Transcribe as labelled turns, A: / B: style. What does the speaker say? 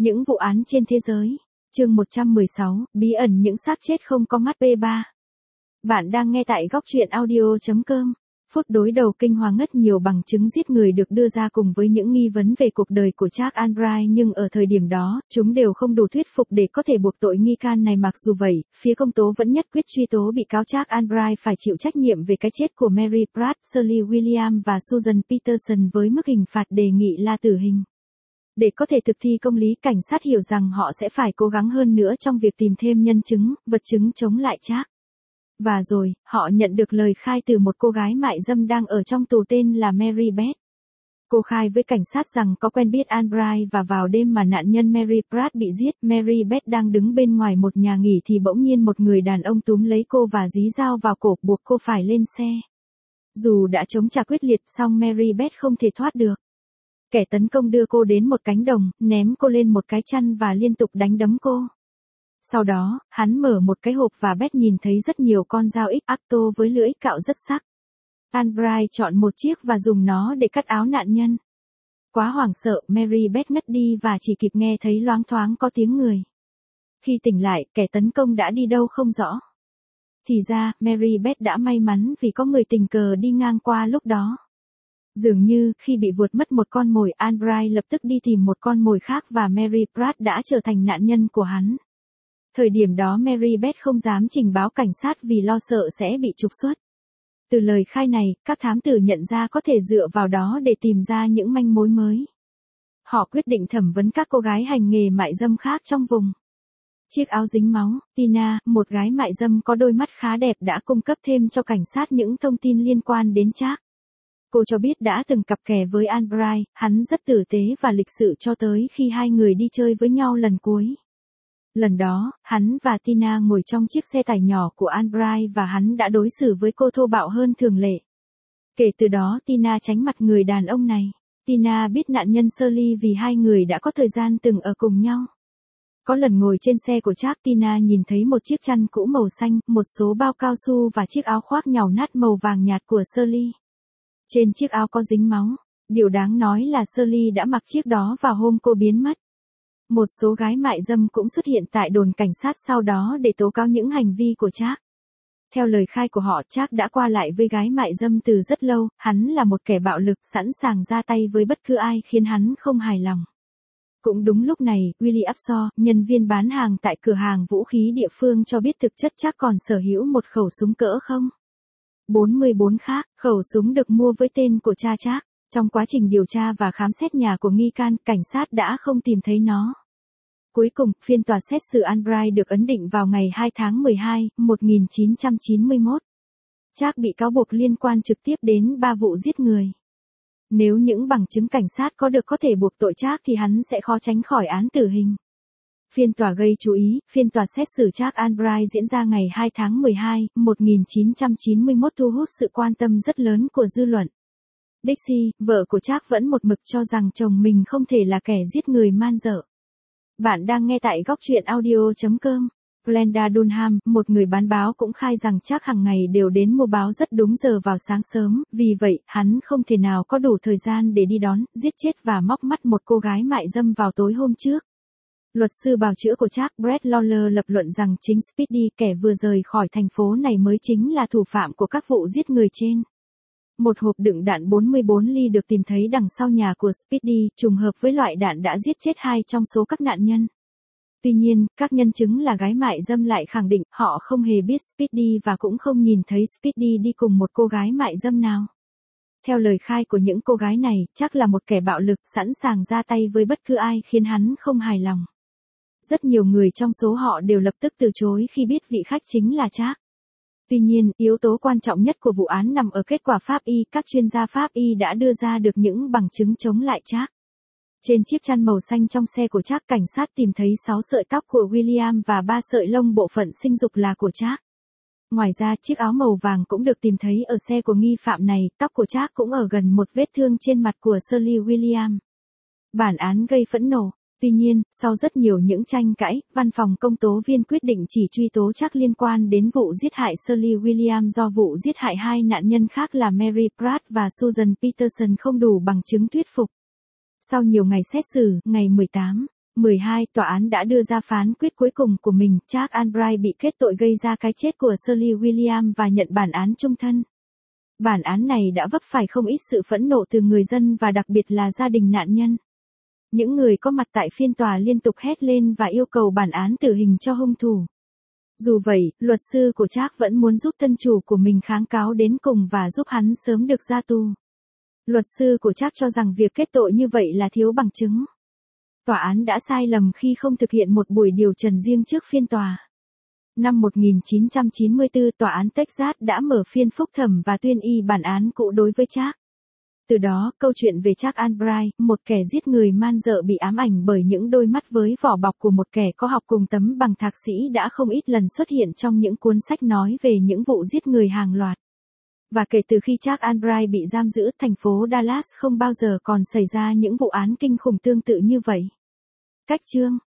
A: Những vụ án trên thế giới. Chương 116, bí ẩn những xác chết không có mắt B3. Bạn đang nghe tại góc truyện audio.com. Phút đối đầu kinh hoàng, ngất nhiều bằng chứng giết người được đưa ra cùng với những nghi vấn về cuộc đời của Charles Albright, nhưng ở thời điểm đó, chúng đều không đủ thuyết phục để có thể buộc tội nghi can này. Mặc dù vậy, phía công tố vẫn nhất quyết truy tố bị cáo Charles Albright phải chịu trách nhiệm về cái chết của Mary Pratt, Shirley Williams và Susan Peterson với mức hình phạt đề nghị là tử hình. Để có thể thực thi công lý, cảnh sát hiểu rằng họ sẽ phải cố gắng hơn nữa trong việc tìm thêm nhân chứng, vật chứng chống lại Charles. Và rồi, họ nhận được lời khai từ một cô gái mại dâm đang ở trong tù tên là Mary Beth. Cô khai với cảnh sát rằng có quen biết Albright và vào đêm mà nạn nhân Mary Pratt bị giết, Mary Beth đang đứng bên ngoài một nhà nghỉ thì bỗng nhiên một người đàn ông túm lấy cô và dí dao vào cổ, buộc cô phải lên xe. Dù đã chống trả quyết liệt, song Mary Beth không thể thoát được. Kẻ tấn công đưa cô đến một cánh đồng, ném cô lên một cái chăn và liên tục đánh đấm cô. Sau đó, hắn mở một cái hộp và Beth nhìn thấy rất nhiều con dao X-Acto với lưỡi cạo rất sắc. Albright chọn một chiếc và dùng nó để cắt áo nạn nhân. Quá hoảng sợ, Mary Beth ngất đi và chỉ kịp nghe thấy loáng thoáng có tiếng người. Khi tỉnh lại, kẻ tấn công đã đi đâu không rõ. Thì ra, Mary Beth đã may mắn vì có người tình cờ đi ngang qua lúc đó. Dường như, khi bị vượt mất một con mồi, Albright lập tức đi tìm một con mồi khác và Mary Pratt đã trở thành nạn nhân của hắn. Thời điểm đó Mary Beth không dám trình báo cảnh sát vì lo sợ sẽ bị trục xuất. Từ lời khai này, các thám tử nhận ra có thể dựa vào đó để tìm ra những manh mối mới. Họ quyết định thẩm vấn các cô gái hành nghề mại dâm khác trong vùng. Chiếc áo dính máu, Tina, một gái mại dâm có đôi mắt khá đẹp đã cung cấp thêm cho cảnh sát những thông tin liên quan đến Charles. Cô cho biết đã từng cặp kè với Albright, hắn rất tử tế và lịch sự cho tới khi hai người đi chơi với nhau lần cuối. Lần đó, hắn và Tina ngồi trong chiếc xe tải nhỏ của Albright và hắn đã đối xử với cô thô bạo hơn thường lệ. Kể từ đó Tina tránh mặt người đàn ông này. Tina biết nạn nhân Shirley vì hai người đã có thời gian từng ở cùng nhau. Có lần ngồi trên xe của Charles, Tina nhìn thấy một chiếc chăn cũ màu xanh, một số bao cao su và chiếc áo khoác nhàu nát màu vàng nhạt của Shirley. Trên chiếc áo có dính máu. Điều đáng nói là Shirley đã mặc chiếc đó vào hôm cô biến mất. Một số gái mại dâm cũng xuất hiện tại đồn cảnh sát sau đó để tố cáo những hành vi của Charles. Theo lời khai của họ, Charles đã qua lại với gái mại dâm từ rất lâu, hắn là một kẻ bạo lực sẵn sàng ra tay với bất cứ ai khiến hắn không hài lòng. Cũng đúng lúc này, Willie Upshaw, nhân viên bán hàng tại cửa hàng vũ khí địa phương cho biết thực chất Charles còn sở hữu một khẩu súng cỡ không. 44 khác, khẩu súng được mua với tên của cha Charles. Trong quá trình điều tra và khám xét nhà của nghi can, cảnh sát đã không tìm thấy nó. Cuối cùng, phiên tòa xét xử Albright được ấn định vào ngày 2 tháng 12, 1991. Charles bị cáo buộc liên quan trực tiếp đến 3 vụ giết người. Nếu những bằng chứng cảnh sát có được có thể buộc tội Charles thì hắn sẽ khó tránh khỏi án tử hình. Phiên tòa gây chú ý, phiên tòa xét xử Charles Albright diễn ra ngày 2 tháng 12, 1991 thu hút sự quan tâm rất lớn của dư luận. Dixie, vợ của Charles vẫn một mực cho rằng chồng mình không thể là kẻ giết người man dợ. Bạn đang nghe tại góc truyện audio.com. Glenda Dunham, một người bán báo cũng khai rằng Charles hàng ngày đều đến mua báo rất đúng giờ vào sáng sớm, vì vậy, hắn không thể nào có đủ thời gian để đi đón, giết chết và móc mắt một cô gái mại dâm vào tối hôm trước. Luật sư bào chữa của Charles, Brett Lawler lập luận rằng chính Speedy, kẻ vừa rời khỏi thành phố này mới chính là thủ phạm của các vụ giết người trên. Một hộp đựng đạn 44 ly được tìm thấy đằng sau nhà của Speedy, trùng hợp với loại đạn đã giết chết 2 trong số các nạn nhân. Tuy nhiên, các nhân chứng là gái mại dâm lại khẳng định họ không hề biết Speedy và cũng không nhìn thấy Speedy đi cùng một cô gái mại dâm nào. Theo lời khai của những cô gái này, chắc là một kẻ bạo lực sẵn sàng ra tay với bất cứ ai khiến hắn không hài lòng. Rất nhiều người trong số họ đều lập tức từ chối khi biết vị khách chính là Charles. Tuy nhiên, yếu tố quan trọng nhất của vụ án nằm ở kết quả pháp y. Các chuyên gia pháp y đã đưa ra được những bằng chứng chống lại Charles. Trên chiếc chăn màu xanh trong xe của Charles, cảnh sát tìm thấy 6 sợi tóc của William và 3 sợi lông bộ phận sinh dục là của Charles. Ngoài ra, chiếc áo màu vàng cũng được tìm thấy ở xe của nghi phạm này, tóc của Charles cũng ở gần một vết thương trên mặt của Shirley Williams. Bản án gây phẫn nộ. Tuy nhiên, sau rất nhiều những tranh cãi, văn phòng công tố viên quyết định chỉ truy tố Charles liên quan đến vụ giết hại Shirley Williams do vụ giết hại 2 nạn nhân khác là Mary Pratt và Susan Peterson không đủ bằng chứng thuyết phục. Sau nhiều ngày xét xử, ngày 18 12. Tòa án đã đưa ra phán quyết cuối cùng của mình, Charles Albright bị kết tội gây ra cái chết của Shirley Williams và nhận bản án chung thân. Bản án này đã vấp phải không ít sự phẫn nộ từ người dân và đặc biệt là gia đình nạn nhân. Những người có mặt tại phiên tòa liên tục hét lên và yêu cầu bản án tử hình cho hung thủ. Dù vậy, luật sư của Charles vẫn muốn giúp thân chủ của mình kháng cáo đến cùng và giúp hắn sớm được ra tù. Luật sư của Charles cho rằng việc kết tội như vậy là thiếu bằng chứng. Tòa án đã sai lầm khi không thực hiện một buổi điều trần riêng trước phiên tòa. Năm 1994, tòa án Texas đã mở phiên phúc thẩm và tuyên y bản án cũ đối với Charles. Từ đó, câu chuyện về Charles Albright, một kẻ giết người man dợ bị ám ảnh bởi những đôi mắt với vỏ bọc của một kẻ có học cùng tấm bằng thạc sĩ đã không ít lần xuất hiện trong những cuốn sách nói về những vụ giết người hàng loạt. Và kể từ khi Charles Albright bị giam giữ, thành phố Dallas không bao giờ còn xảy ra những vụ án kinh khủng tương tự như vậy. Cách chương